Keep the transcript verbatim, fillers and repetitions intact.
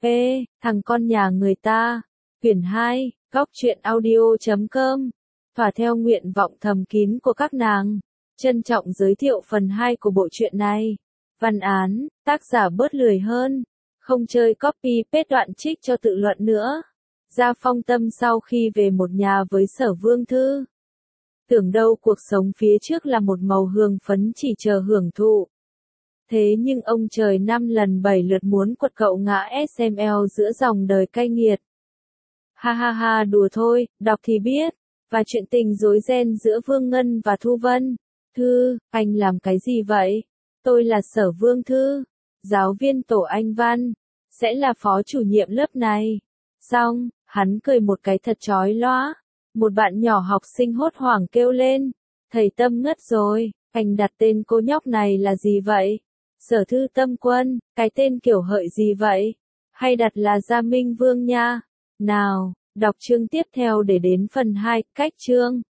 P, thằng con nhà người ta. Quyển hai, góc truyện audio chấm com. Thỏa theo nguyện vọng thầm kín của các nàng. Trân trọng giới thiệu phần hai của bộ truyện này. Văn án, tác giả bớt lười hơn. Không chơi copy paste đoạn trích cho tự luận nữa. Gia Phong Tâm sau khi về một nhà với Sở Vương Thư. Tưởng đâu cuộc sống phía trước là một màu hương phấn chỉ chờ hưởng thụ. Thế nhưng ông trời năm lần bảy lượt muốn quật cậu ngã ét em lờ giữa dòng đời cay nghiệt. Ha ha ha, đùa thôi, đọc thì biết. Và chuyện tình rối ren giữa Vương Ngân và Thu Vân. Thư, anh làm cái gì vậy? Tôi là Sở Vương Thư, giáo viên tổ Anh văn, sẽ là phó chủ nhiệm lớp này. Xong, hắn cười một cái thật chói lóa. Một bạn nhỏ học sinh hốt hoảng kêu lên. Thầy Tâm ngất rồi, anh đặt tên cô nhóc này là gì vậy? Sở Thư Tâm Quân, cái tên kiểu hợi gì vậy? Hay đặt là Gia Minh Vương nha? Nào, đọc chương tiếp theo để đến phần hai, cách chương.